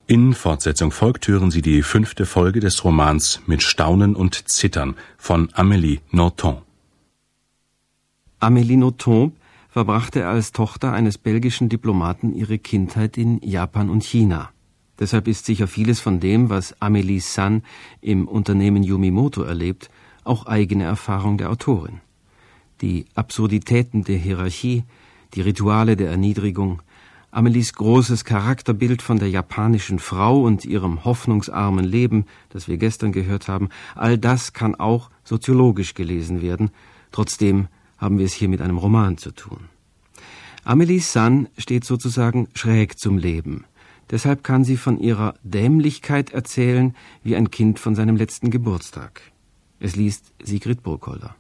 In Fortsetzung folgt, hören Sie die 5. Folge des Romans Mit Staunen und Zittern von Amélie Nothomb. Amélie Nothomb verbrachte als Tochter eines belgischen Diplomaten ihre Kindheit in Japan und China. Deshalb ist sicher vieles von dem, was Amélie San im Unternehmen Yumimoto erlebt, auch eigene Erfahrung der Autorin. Die Absurditäten der Hierarchie, die Rituale der Erniedrigung, Amelies großes Charakterbild von der japanischen Frau und ihrem hoffnungsarmen Leben, das wir gestern gehört haben, all das kann auch soziologisch gelesen werden. Trotzdem haben wir es hier mit einem Roman zu tun. Amélie San steht sozusagen schräg zum Leben. Deshalb kann sie von ihrer Dämlichkeit erzählen, wie ein Kind von seinem letzten Geburtstag. Es liest Sigrid Burkholder.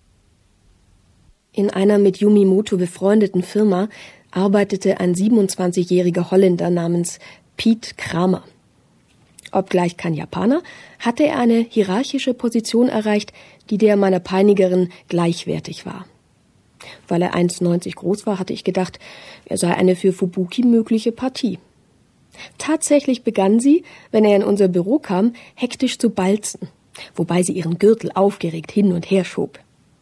In einer mit Yumimoto befreundeten Firma arbeitete ein 27-jähriger Holländer namens Piet Kramer. Obgleich kein Japaner, hatte er eine hierarchische Position erreicht, die der meiner Peinigerin gleichwertig war. Weil er 1,90 groß war, hatte ich gedacht, er sei eine für Fubuki mögliche Partie. Tatsächlich begann sie, wenn er in unser Büro kam, hektisch zu balzen, wobei sie ihren Gürtel aufgeregt hin und her schob.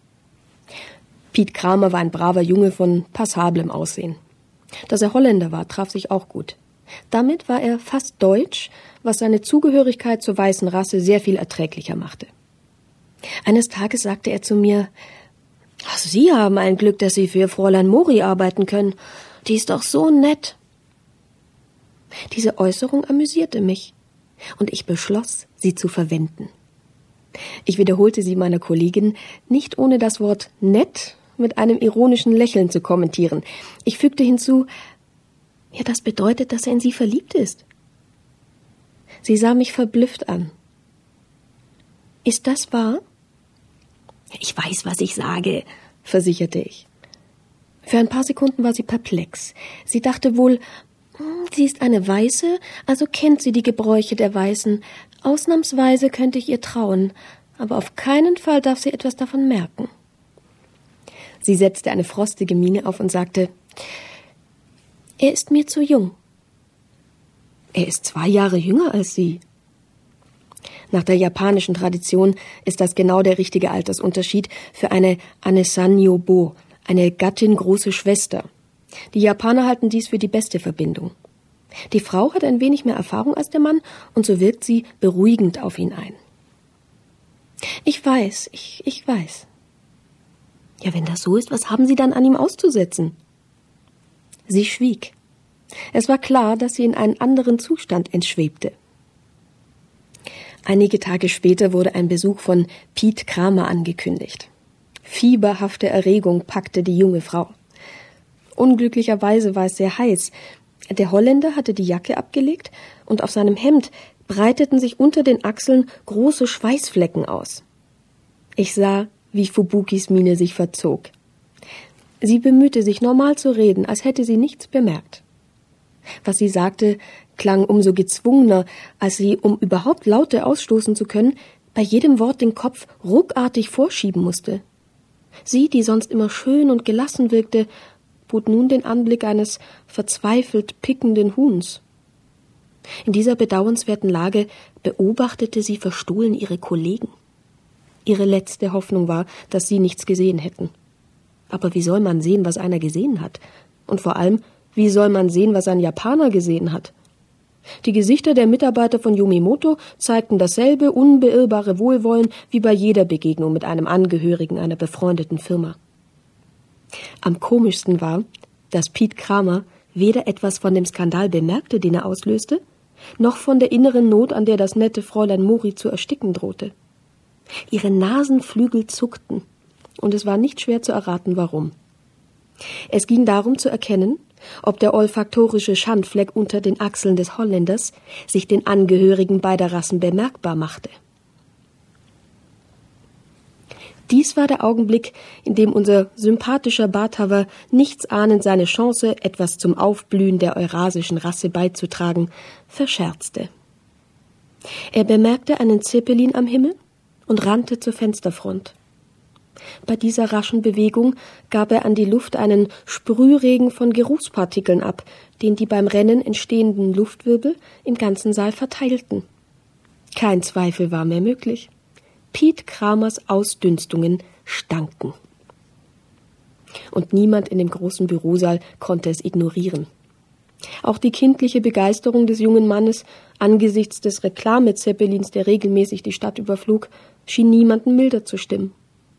Piet Kramer war ein braver Junge von passablem Aussehen. Dass er Holländer war, traf sich auch gut. Damit war er fast deutsch, was seine Zugehörigkeit zur weißen Rasse sehr viel erträglicher machte. Eines Tages sagte er zu mir: »Sie haben ein Glück, dass Sie für Fräulein Mori arbeiten können. Die ist doch so nett.« Diese Äußerung amüsierte mich, und ich beschloss, sie zu verwenden. Ich wiederholte sie meiner Kollegin, nicht ohne das Wort nett mit einem ironischen Lächeln zu kommentieren. Ich fügte hinzu: »Ja, das bedeutet, dass er in Sie verliebt ist.« Sie sah mich verblüfft an. »Ist das wahr?« »Ich weiß, was ich sage«, versicherte ich. Für ein paar Sekunden war sie perplex. Sie dachte wohl, sie ist eine Weiße, also kennt sie die Gebräuche der Weißen. Ausnahmsweise könnte ich ihr trauen, aber auf keinen Fall darf sie etwas davon merken. Sie setzte eine frostige Miene auf und sagte: »Er ist mir zu jung.« »Er ist 2 Jahre jünger als Sie.« Nach der japanischen Tradition ist das genau der richtige Altersunterschied für eine Anesan-Yobo, eine Gattin große Schwester. Die Japaner halten dies für die beste Verbindung. Die Frau hat ein wenig mehr Erfahrung als der Mann, und so wirkt sie beruhigend auf ihn ein. »Ich weiß, ich weiß.« »Ja, wenn das so ist, was haben Sie dann an ihm auszusetzen?« Sie schwieg. Es war klar, dass sie in einen anderen Zustand entschwebte. Einige Tage später wurde ein Besuch von Piet Kramer angekündigt. Fieberhafte Erregung packte die junge Frau. Unglücklicherweise war es sehr heiß. Der Holländer hatte die Jacke abgelegt, und auf seinem Hemd breiteten sich unter den Achseln große Schweißflecken aus. Ich sah, wie Fubukis Miene sich verzog. Sie bemühte sich, normal zu reden, als hätte sie nichts bemerkt. Was sie sagte, klang umso gezwungener, als sie, um überhaupt Laute ausstoßen zu können, bei jedem Wort den Kopf ruckartig vorschieben musste. Sie, die sonst immer schön und gelassen wirkte, bot nun den Anblick eines verzweifelt pickenden Huhns. In dieser bedauernswerten Lage beobachtete sie verstohlen ihre Kollegen. Ihre letzte Hoffnung war, dass sie nichts gesehen hätten. Aber wie soll man sehen, was einer gesehen hat? Und vor allem, wie soll man sehen, was ein Japaner gesehen hat? Die Gesichter der Mitarbeiter von Yumimoto zeigten dasselbe unbeirrbare Wohlwollen wie bei jeder Begegnung mit einem Angehörigen einer befreundeten Firma. Am komischsten war, dass Piet Kramer weder etwas von dem Skandal bemerkte, den er auslöste, noch von der inneren Not, an der das nette Fräulein Mori zu ersticken drohte. Ihre Nasenflügel zuckten, und es war nicht schwer zu erraten, warum. Es ging darum zu erkennen, ob der olfaktorische Schandfleck unter den Achseln des Holländers sich den Angehörigen beider Rassen bemerkbar machte. Dies war der Augenblick, in dem unser sympathischer Barthaver nichts ahnend seine Chance, etwas zum Aufblühen der eurasischen Rasse beizutragen, verscherzte. Er bemerkte einen Zeppelin am Himmel und rannte zur Fensterfront. Bei dieser raschen Bewegung gab er an die Luft einen Sprühregen von Geruchspartikeln ab, den die beim Rennen entstehenden Luftwirbel im ganzen Saal verteilten. Kein Zweifel war mehr möglich. Piet Kramers Ausdünstungen stanken. Und niemand in dem großen Bürosaal konnte es ignorieren. Auch die kindliche Begeisterung des jungen Mannes angesichts des Reklame-Zeppelins, der regelmäßig die Stadt überflog, schien niemanden milder zu stimmen.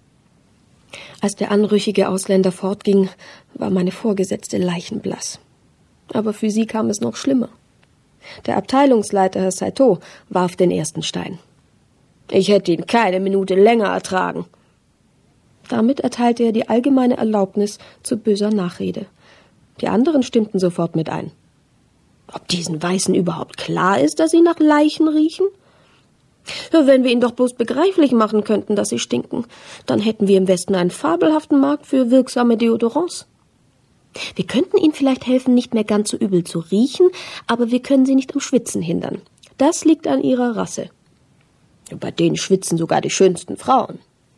Als der anrüchige Ausländer fortging, war meine Vorgesetzte leichenblass. Aber für sie kam es noch schlimmer. Der Abteilungsleiter, Herr Saito, warf den ersten Stein. Ich hätte ihn keine Minute länger ertragen. Damit erteilte er die allgemeine Erlaubnis zu böser Nachrede. Die anderen stimmten sofort mit ein. Ob diesen Weißen überhaupt klar ist, dass sie nach Leichen riechen? Ja, wenn wir ihnen doch bloß begreiflich machen könnten, dass sie stinken, dann hätten wir im Westen einen fabelhaften Markt für wirksame Deodorants. Wir könnten ihnen vielleicht helfen, nicht mehr ganz so übel zu riechen, aber wir können sie nicht am Schwitzen hindern. Das liegt an ihrer Rasse. Bei denen schwitzen sogar die schönsten Frauen.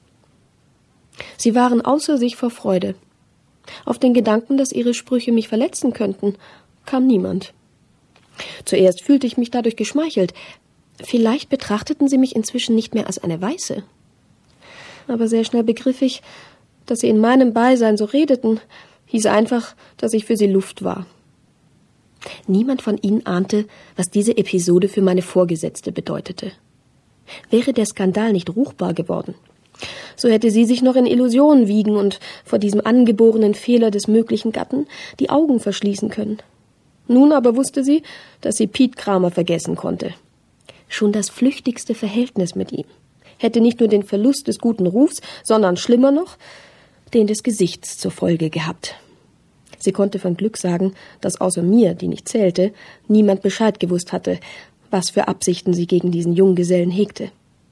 Sie waren außer sich vor Freude. Auf den Gedanken, dass ihre Sprüche mich verletzen könnten, kam niemand. Zuerst fühlte ich mich dadurch geschmeichelt. Vielleicht betrachteten sie mich inzwischen nicht mehr als eine Weiße. Aber sehr schnell begriff ich, dass sie in meinem Beisein so redeten, hieß einfach, dass ich für sie Luft war. Niemand von ihnen ahnte, was diese Episode für meine Vorgesetzte bedeutete. Wäre der Skandal nicht ruchbar geworden, so hätte sie sich noch in Illusionen wiegen und vor diesem angeborenen Fehler des möglichen Gatten die Augen verschließen können. Nun aber wusste sie, dass sie Piet Kramer vergessen konnte. Schon das flüchtigste Verhältnis mit ihm hätte nicht nur den Verlust des guten Rufs, sondern schlimmer noch, den des Gesichts zur Folge gehabt. Sie konnte von Glück sagen, dass außer mir, die nicht zählte, niemand Bescheid gewusst hatte, was für Absichten sie gegen diesen Junggesellen hegte.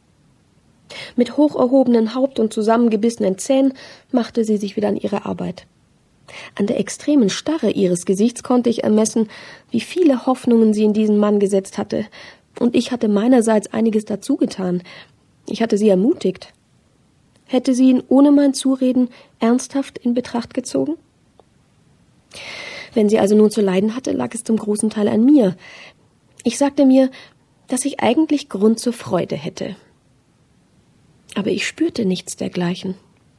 Mit hoch erhobenen Haupt und zusammengebissenen Zähnen machte sie sich wieder an ihre Arbeit. An der extremen Starre ihres Gesichts konnte ich ermessen, wie viele Hoffnungen sie in diesen Mann gesetzt hatte, und ich hatte meinerseits einiges dazu getan. Ich hatte sie ermutigt. Hätte sie ihn ohne mein Zureden ernsthaft in Betracht gezogen? Wenn sie also nun zu leiden hatte, lag es zum großen Teil an mir. Ich sagte mir, dass ich eigentlich Grund zur Freude hätte. Aber ich spürte nichts dergleichen.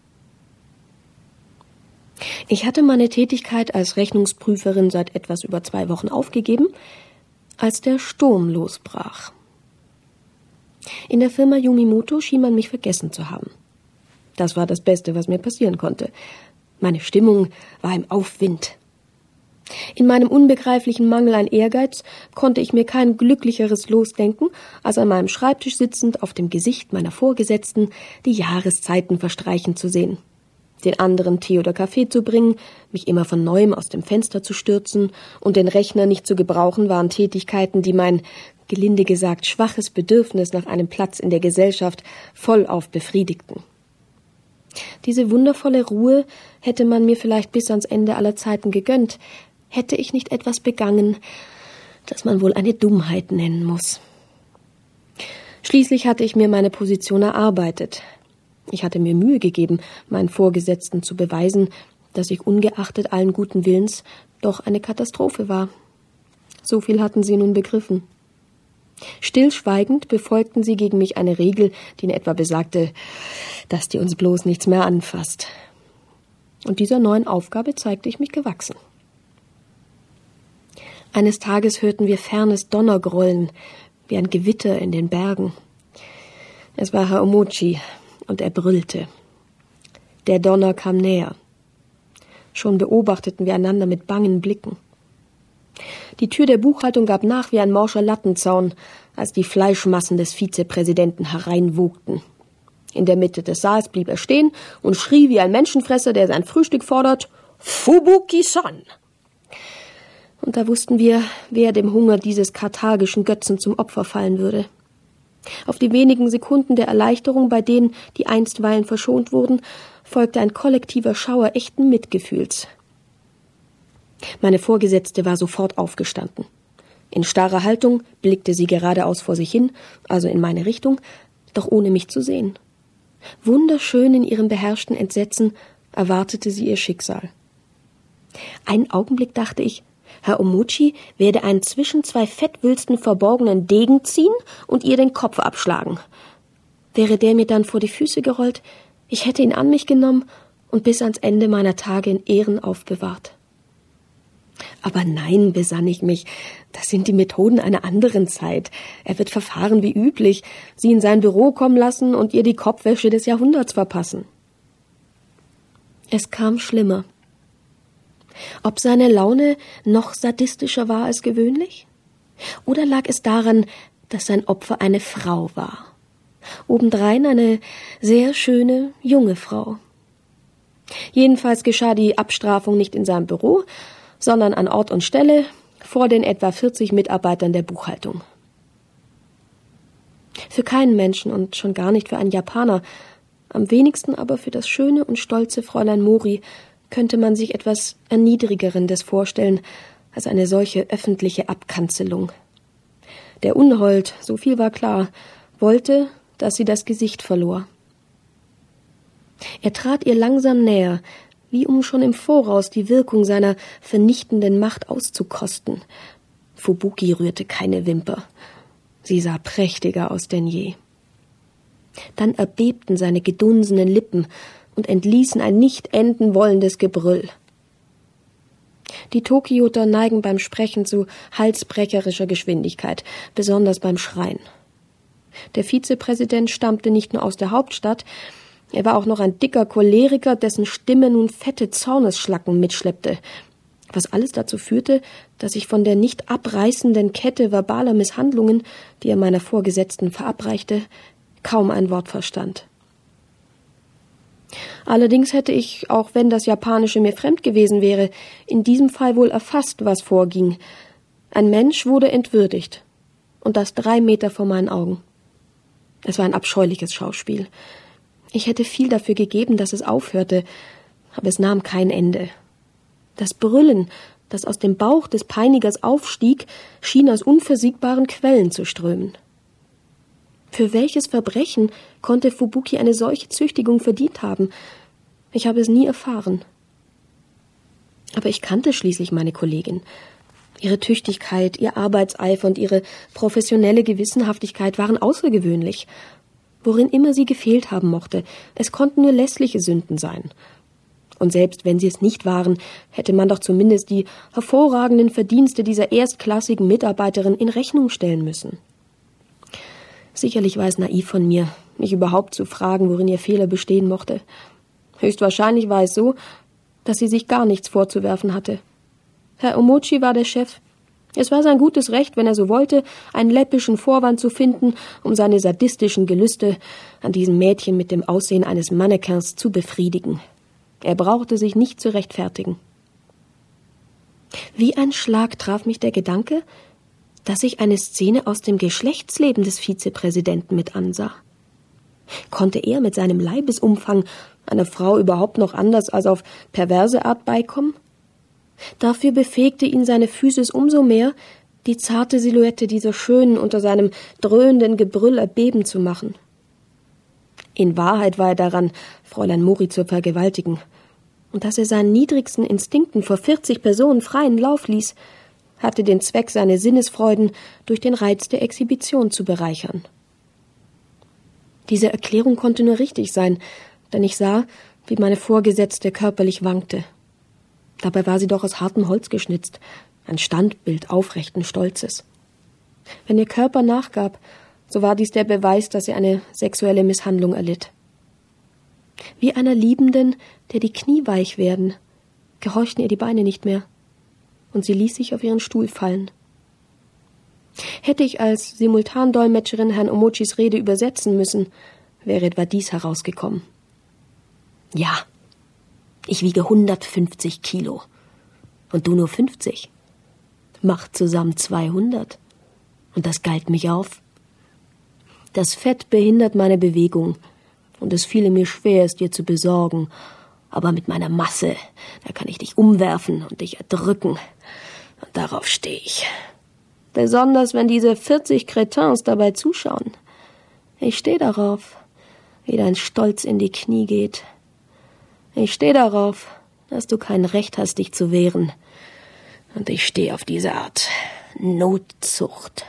Ich hatte meine Tätigkeit als Rechnungsprüferin seit etwas über 2 Wochen aufgegeben, als der Sturm losbrach. In der Firma Yumimoto schien man mich vergessen zu haben. Das war das Beste, was mir passieren konnte. Meine Stimmung war im Aufwind. In meinem unbegreiflichen Mangel an Ehrgeiz konnte ich mir kein glücklicheres Los denken, als an meinem Schreibtisch sitzend auf dem Gesicht meiner Vorgesetzten die Jahreszeiten verstreichen zu sehen. Den anderen Tee oder Kaffee zu bringen, mich immer von Neuem aus dem Fenster zu stürzen und den Rechner nicht zu gebrauchen, waren Tätigkeiten, die mein, gelinde gesagt, schwaches Bedürfnis nach einem Platz in der Gesellschaft vollauf befriedigten. Diese wundervolle Ruhe hätte man mir vielleicht bis ans Ende aller Zeiten gegönnt, hätte ich nicht etwas begangen, das man wohl eine Dummheit nennen muss. Schließlich hatte ich mir meine Position erarbeitet. Ich hatte mir Mühe gegeben, meinen Vorgesetzten zu beweisen, dass ich ungeachtet allen guten Willens doch eine Katastrophe war. So viel hatten sie nun begriffen. Stillschweigend befolgten sie gegen mich eine Regel, die in etwa besagte, dass die uns bloß nichts mehr anfasst. Und dieser neuen Aufgabe zeigte ich mich gewachsen. Eines Tages hörten wir fernes Donnergrollen, wie ein Gewitter in den Bergen. Es war Herr Omochi, und er brüllte. Der Donner kam näher. Schon beobachteten wir einander mit bangen Blicken. Die Tür der Buchhaltung gab nach wie ein morscher Lattenzaun, als die Fleischmassen des Vizepräsidenten hereinwogten. In der Mitte des Saals blieb er stehen und schrie wie ein Menschenfresser, der sein Frühstück fordert, Fubuki-san! Und da wussten wir, wer dem Hunger dieses karthagischen Götzen zum Opfer fallen würde. Auf die wenigen Sekunden der Erleichterung, bei denen die einstweilen verschont wurden, folgte ein kollektiver Schauer echten Mitgefühls. Meine Vorgesetzte war sofort aufgestanden. In starrer Haltung blickte sie geradeaus vor sich hin, also in meine Richtung, doch ohne mich zu sehen. Wunderschön in ihrem beherrschten Entsetzen erwartete sie ihr Schicksal. Einen Augenblick dachte ich, Herr Omochi werde einen zwischen zwei Fettwülsten verborgenen Degen ziehen und ihr den Kopf abschlagen. Wäre der mir dann vor die Füße gerollt, ich hätte ihn an mich genommen und bis ans Ende meiner Tage in Ehren aufbewahrt. Aber nein, besann ich mich, das sind die Methoden einer anderen Zeit. Er wird verfahren wie üblich, sie in sein Büro kommen lassen und ihr die Kopfwäsche des Jahrhunderts verpassen. Es kam schlimmer. Ob seine Laune noch sadistischer war als gewöhnlich? Oder lag es daran, dass sein Opfer eine Frau war? Obendrein eine sehr schöne, junge Frau. Jedenfalls geschah die Abstrafung nicht in seinem Büro, sondern an Ort und Stelle vor den etwa 40 Mitarbeitern der Buchhaltung. Für keinen Menschen und schon gar nicht für einen Japaner, am wenigsten aber für das schöne und stolze Fräulein Mori, könnte man sich etwas Erniedrigerendes vorstellen als eine solche öffentliche Abkanzelung. Der Unhold, so viel war klar, wollte, dass sie das Gesicht verlor. Er trat ihr langsam näher, wie um schon im Voraus die Wirkung seiner vernichtenden Macht auszukosten. Fubuki rührte keine Wimper. Sie sah prächtiger aus denn je. Dann erbebten seine gedunsenen Lippen und entließen ein nicht enden wollendes Gebrüll. Die Tokioter neigen beim Sprechen zu halsbrecherischer Geschwindigkeit, besonders beim Schreien. Der Vizepräsident stammte nicht nur aus der Hauptstadt, er war auch noch ein dicker Choleriker, dessen Stimme nun fette Zornesschlacken mitschleppte, was alles dazu führte, dass ich von der nicht abreißenden Kette verbaler Misshandlungen, die er meiner Vorgesetzten verabreichte, kaum ein Wort verstand. Allerdings hätte ich, auch wenn das Japanische mir fremd gewesen wäre, in diesem Fall wohl erfasst, was vorging. Ein Mensch wurde entwürdigt, und das 3 Meter vor meinen Augen. Es war ein abscheuliches Schauspiel. Ich hätte viel dafür gegeben, dass es aufhörte, aber es nahm kein Ende. Das Brüllen, das aus dem Bauch des Peinigers aufstieg, schien aus unversiegbaren Quellen zu strömen. Für welches Verbrechen konnte Fubuki eine solche Züchtigung verdient haben? Ich habe es nie erfahren. Aber ich kannte schließlich meine Kollegin. Ihre Tüchtigkeit, ihr Arbeitseifer und ihre professionelle Gewissenhaftigkeit waren außergewöhnlich. Worin immer sie gefehlt haben mochte, es konnten nur lässliche Sünden sein. Und selbst wenn sie es nicht waren, hätte man doch zumindest die hervorragenden Verdienste dieser erstklassigen Mitarbeiterin in Rechnung stellen müssen. Sicherlich war es naiv von mir, mich überhaupt zu fragen, worin ihr Fehler bestehen mochte. Höchstwahrscheinlich war es so, dass sie sich gar nichts vorzuwerfen hatte. Herr Omochi war der Chef. Es war sein gutes Recht, wenn er so wollte, einen läppischen Vorwand zu finden, um seine sadistischen Gelüste an diesem Mädchen mit dem Aussehen eines Mannequins zu befriedigen. Er brauchte sich nicht zu rechtfertigen. Wie ein Schlag traf mich der Gedanke, dass ich eine Szene aus dem Geschlechtsleben des Vizepräsidenten mit ansah. Konnte er mit seinem Leibesumfang einer Frau überhaupt noch anders als auf perverse Art beikommen? Dafür befähigte ihn seine Physis umso mehr, die zarte Silhouette dieser Schönen unter seinem dröhnenden Gebrüll erbeben zu machen. In Wahrheit war er daran, Fräulein Mori zu vergewaltigen. Und dass er seinen niedrigsten Instinkten vor 40 Personen freien Lauf ließ, hatte den Zweck, seine Sinnesfreuden durch den Reiz der Exhibition zu bereichern. Diese Erklärung konnte nur richtig sein, denn ich sah, wie meine Vorgesetzte körperlich wankte. Dabei war sie doch aus hartem Holz geschnitzt, ein Standbild aufrechten Stolzes. Wenn ihr Körper nachgab, so war dies der Beweis, dass sie eine sexuelle Misshandlung erlitt. Wie einer Liebenden, der die Knie weich werden, gehorchten ihr die Beine nicht mehr, und sie ließ sich auf ihren Stuhl fallen. Hätte ich als Simultandolmetscherin Herrn Omochis Rede übersetzen müssen, wäre etwa dies herausgekommen. Ja, ich wiege 150 Kilo. Und du nur 50. Macht zusammen 200. Und das galt mich auf. Das Fett behindert meine Bewegung. Und es fiele mir schwer, es dir zu besorgen. Aber mit meiner Masse, da kann ich dich umwerfen und dich erdrücken. Und darauf stehe ich. Besonders, wenn diese 40 Cretins dabei zuschauen. Ich stehe darauf. wie dein Stolz in die Knie geht. Ich stehe darauf, dass du kein Recht hast, dich zu wehren. Und ich stehe auf diese Art Notzucht.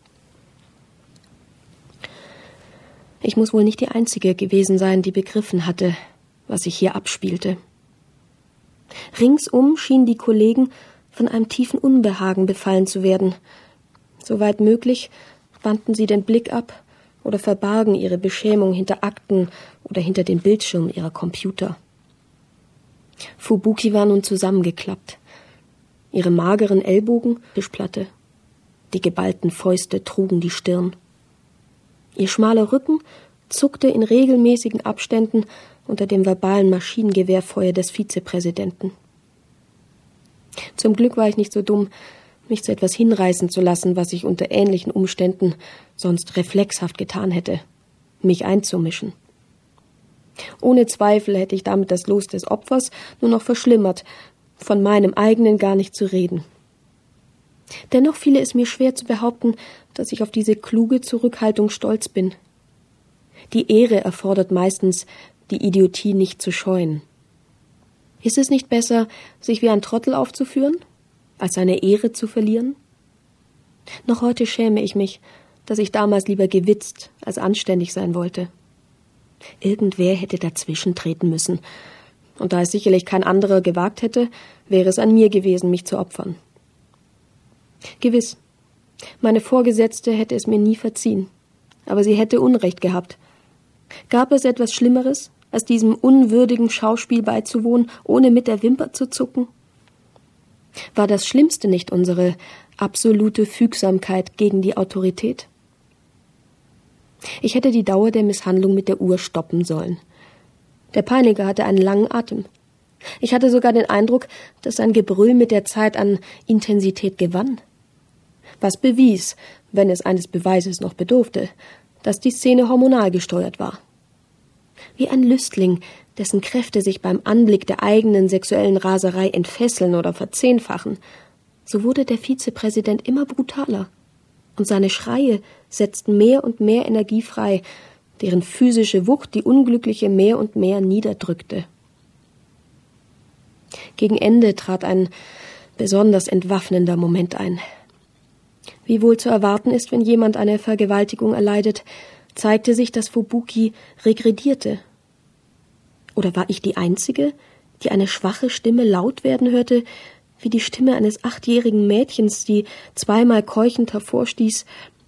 Ich muss wohl nicht die Einzige gewesen sein, die begriffen hatte, was sich hier abspielte. Ringsum schienen die Kollegen von einem tiefen Unbehagen befallen zu werden. Soweit möglich wandten sie den Blick ab oder verbargen ihre Beschämung hinter Akten oder hinter den Bildschirmen ihrer Computer. Fubuki war nun zusammengeklappt. Ihre mageren Ellbogen Tischplatte. Die geballten Fäuste trugen die Stirn. Ihr schmaler Rücken zuckte in regelmäßigen Abständen unter dem verbalen Maschinengewehrfeuer des Vizepräsidenten. Zum Glück war ich nicht so dumm, mich zu etwas hinreißen zu lassen, was ich unter ähnlichen Umständen sonst reflexhaft getan hätte, mich einzumischen. Ohne Zweifel hätte ich damit das Los des Opfers nur noch verschlimmert, von meinem eigenen gar nicht zu reden. Dennoch fiel es mir schwer zu behaupten, dass ich auf diese kluge Zurückhaltung stolz bin. Die Ehre erfordert meistens, die Idiotie nicht zu scheuen. Ist es nicht besser, sich wie ein Trottel aufzuführen, als seine Ehre zu verlieren? Noch heute schäme ich mich, dass ich damals lieber gewitzt als anständig sein wollte. Irgendwer hätte dazwischen treten müssen, und da es sicherlich kein anderer gewagt hätte, wäre es an mir gewesen, mich zu opfern. Gewiss, meine Vorgesetzte hätte es mir nie verziehen, aber sie hätte Unrecht gehabt. Gab es etwas Schlimmeres, als diesem unwürdigen Schauspiel beizuwohnen, ohne mit der Wimper zu zucken? War das Schlimmste nicht unsere absolute Fügsamkeit gegen die Autorität? Ich hätte die Dauer der Misshandlung mit der Uhr stoppen sollen. Der Peiniger hatte einen langen Atem. Ich hatte sogar den Eindruck, dass sein Gebrüll mit der Zeit an Intensität gewann. Was bewies, wenn es eines Beweises noch bedurfte, dass die Szene hormonal gesteuert war. Wie ein Lüstling, dessen Kräfte sich beim Anblick der eigenen sexuellen Raserei entfesseln oder verzehnfachen, so wurde der Vizepräsident immer brutaler, und seine Schreie setzten mehr und mehr Energie frei, deren physische Wucht die Unglückliche mehr und mehr niederdrückte. Gegen Ende trat ein besonders entwaffnender Moment ein. Wie wohl zu erwarten ist, wenn jemand eine Vergewaltigung erleidet, zeigte sich, dass Fubuki regredierte. Oder war ich die Einzige, die eine schwache Stimme laut werden hörte, wie die Stimme eines 8-jährigen Mädchens, die zweimal keuchend hervorstieß: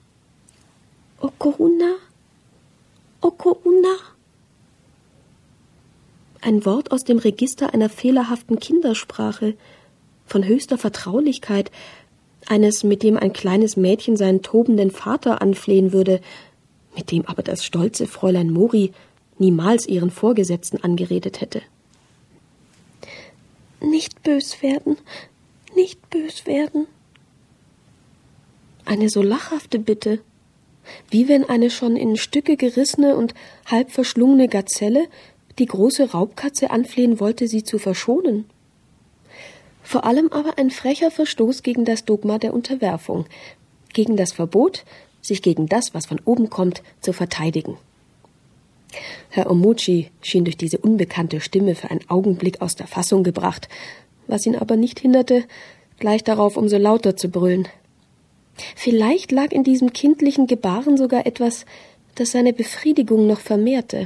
Okouna? Okouna? Ein Wort aus dem Register einer fehlerhaften Kindersprache, von höchster Vertraulichkeit, eines, mit dem ein kleines Mädchen seinen tobenden Vater anflehen würde, mit dem aber das stolze Fräulein Mori niemals ihren Vorgesetzten angeredet hätte. Nicht bös werden, nicht bös werden. Eine so lachhafte Bitte, wie wenn eine schon in Stücke gerissene und halb verschlungene Gazelle die große Raubkatze anflehen wollte, sie zu verschonen. Vor allem aber ein frecher Verstoß gegen das Dogma der Unterwerfung, gegen das Verbot, sich gegen das, was von oben kommt, zu verteidigen. Herr Omochi schien durch diese unbekannte Stimme für einen Augenblick aus der Fassung gebracht, was ihn aber nicht hinderte, gleich darauf umso lauter zu brüllen. Vielleicht lag in diesem kindlichen Gebaren sogar etwas, das seine Befriedigung noch vermehrte.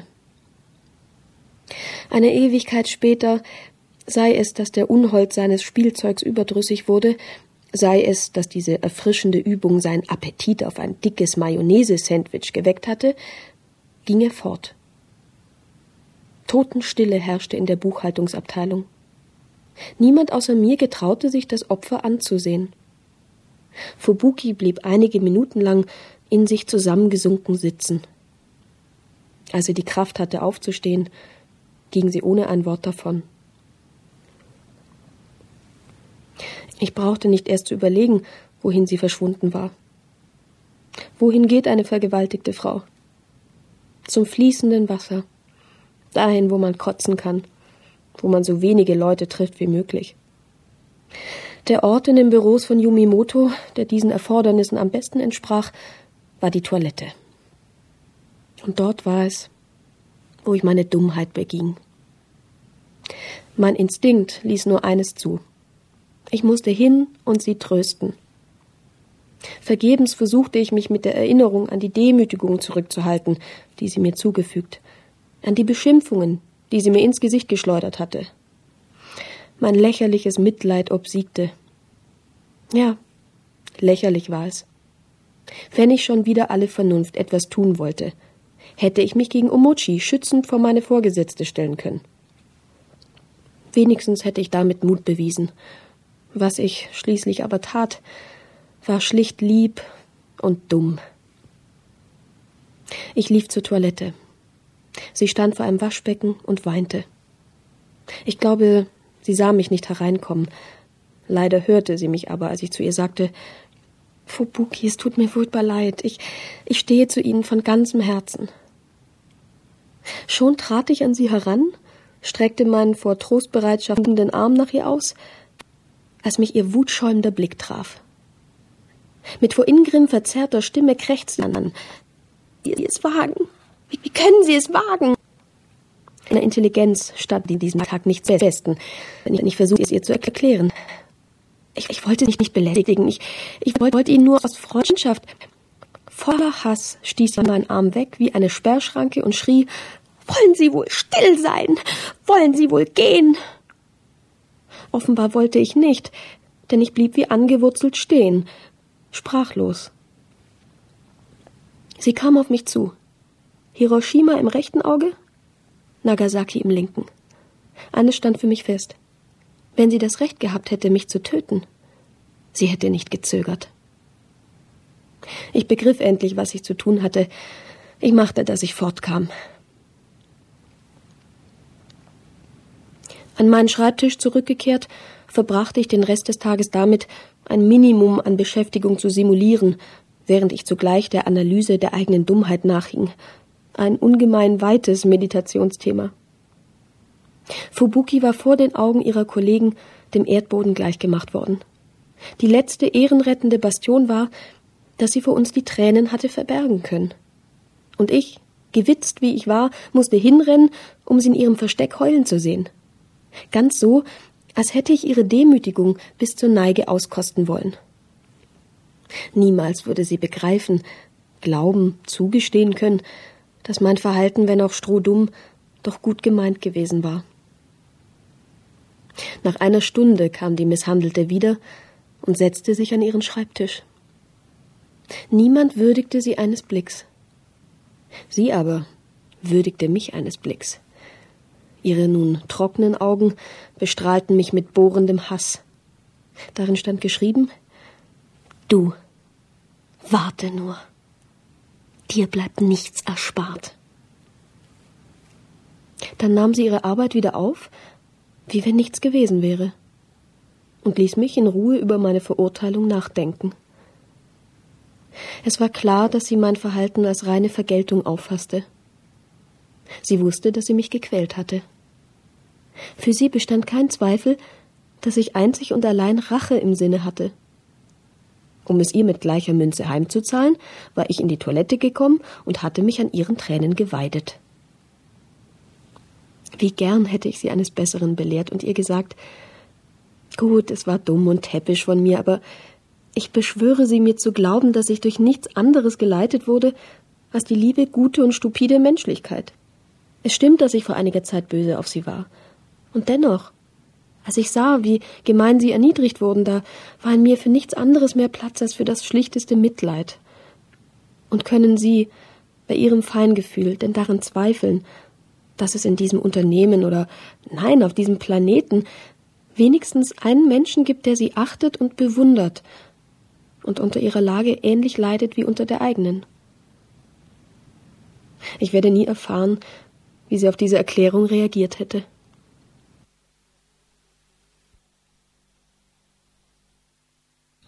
Eine Ewigkeit später, sei es, dass der Unhold seines Spielzeugs überdrüssig wurde, sei es, dass diese erfrischende Übung seinen Appetit auf ein dickes Mayonnaise-Sandwich geweckt hatte, ging er fort. Totenstille herrschte in der Buchhaltungsabteilung. Niemand außer mir getraute sich, das Opfer anzusehen. Fubuki blieb einige Minuten lang in sich zusammengesunken sitzen. Als sie die Kraft hatte, aufzustehen, ging sie ohne ein Wort davon. Ich brauchte nicht erst zu überlegen, wohin sie verschwunden war. Wohin geht eine vergewaltigte Frau? Zum fließenden Wasser, dahin, wo man kotzen kann, wo man so wenige Leute trifft wie möglich. Der Ort in den Büros von Yumimoto, der diesen Erfordernissen am besten entsprach, war die Toilette. Und dort war es, wo ich meine Dummheit beging. Mein Instinkt ließ nur eines zu. Ich musste hin und sie trösten. Vergebens versuchte ich mich mit der Erinnerung an die Demütigung zurückzuhalten, die sie mir zugefügt, an die Beschimpfungen, die sie mir ins Gesicht geschleudert hatte. Mein lächerliches Mitleid obsiegte. Ja, lächerlich war es. Wenn ich schon wieder alle Vernunft etwas tun wollte, hätte ich mich gegen Omochi schützend vor meine Vorgesetzte stellen können. Wenigstens hätte ich damit Mut bewiesen. Was ich schließlich aber tat, war schlicht lieb und dumm. Ich lief zur Toilette. Sie stand vor einem Waschbecken und weinte. Ich glaube, sie sah mich nicht hereinkommen. Leider hörte sie mich aber, als ich zu ihr sagte: »Fubuki, es tut mir furchtbar leid. Ich stehe zu Ihnen von ganzem Herzen.« Schon trat ich an sie heran, streckte meinen vor Trostbereitschaft suchenden Arm nach ihr aus, als mich ihr wutschäumender Blick traf. Mit vor Ingrimm verzerrter Stimme krächzte sie an. »Wie Sie es wagen? Wie können Sie es wagen?« Eine Intelligenz stand in diesem Tag nicht zu besten, wenn ich versuchte, es ihr zu erklären. Ich wollte mich nicht belästigen. Ich wollte ihn nur aus Freundschaft. Voller Hass stieß sie meinen Arm weg wie eine Sperrschranke und schrie: »Wollen Sie wohl still sein? Wollen Sie wohl gehen?« Offenbar wollte ich nicht, denn ich blieb wie angewurzelt stehen, sprachlos. Sie kam auf mich zu. Hiroshima im rechten Auge, Nagasaki im linken. Eines stand für mich fest: Wenn sie das Recht gehabt hätte, mich zu töten, sie hätte nicht gezögert. Ich begriff endlich, was ich zu tun hatte. Ich machte, dass ich fortkam. An meinen Schreibtisch zurückgekehrt, verbrachte ich den Rest des Tages damit, ein Minimum an Beschäftigung zu simulieren, während ich zugleich der Analyse der eigenen Dummheit nachhing. Ein ungemein weites Meditationsthema. Fubuki war vor den Augen ihrer Kollegen dem Erdboden gleichgemacht worden. Die letzte ehrenrettende Bastion war, dass sie vor uns die Tränen hatte verbergen können. Und ich, gewitzt wie ich war, musste hinrennen, um sie in ihrem Versteck heulen zu sehen. Ganz so, als hätte ich ihre Demütigung bis zur Neige auskosten wollen. Niemals würde sie begreifen, glauben, zugestehen können, dass mein Verhalten, wenn auch strohdumm, doch gut gemeint gewesen war. Nach einer Stunde kam die Misshandelte wieder und setzte sich an ihren Schreibtisch. Niemand würdigte sie eines Blicks. Sie aber würdigte mich eines Blicks. Ihre nun trockenen Augen bestrahlten mich mit bohrendem Hass. Darin stand geschrieben: »Du, warte nur. Dir bleibt nichts erspart.« Dann nahm sie ihre Arbeit wieder auf, wie wenn nichts gewesen wäre, und ließ mich in Ruhe über meine Verurteilung nachdenken. Es war klar, dass sie mein Verhalten als reine Vergeltung auffasste. Sie wusste, dass sie mich gequält hatte. Für sie bestand kein Zweifel, dass ich einzig und allein Rache im Sinne hatte. Um es ihr mit gleicher Münze heimzuzahlen, war ich in die Toilette gekommen und hatte mich an ihren Tränen geweidet. Wie gern hätte ich sie eines Besseren belehrt und ihr gesagt: Gut, es war dumm und täppisch von mir, aber ich beschwöre sie, mir zu glauben, dass ich durch nichts anderes geleitet wurde, als die liebe, gute und stupide Menschlichkeit. Es stimmt, dass ich vor einiger Zeit böse auf sie war. Und dennoch, als ich sah, wie gemein sie erniedrigt wurden, da war in mir für nichts anderes mehr Platz als für das schlichteste Mitleid. Und können Sie bei Ihrem Feingefühl denn daran zweifeln, dass es in diesem Unternehmen oder, nein, auf diesem Planeten wenigstens einen Menschen gibt, der Sie achtet und bewundert und unter ihrer Lage ähnlich leidet wie unter der eigenen? Ich werde nie erfahren, wie sie auf diese Erklärung reagiert hätte.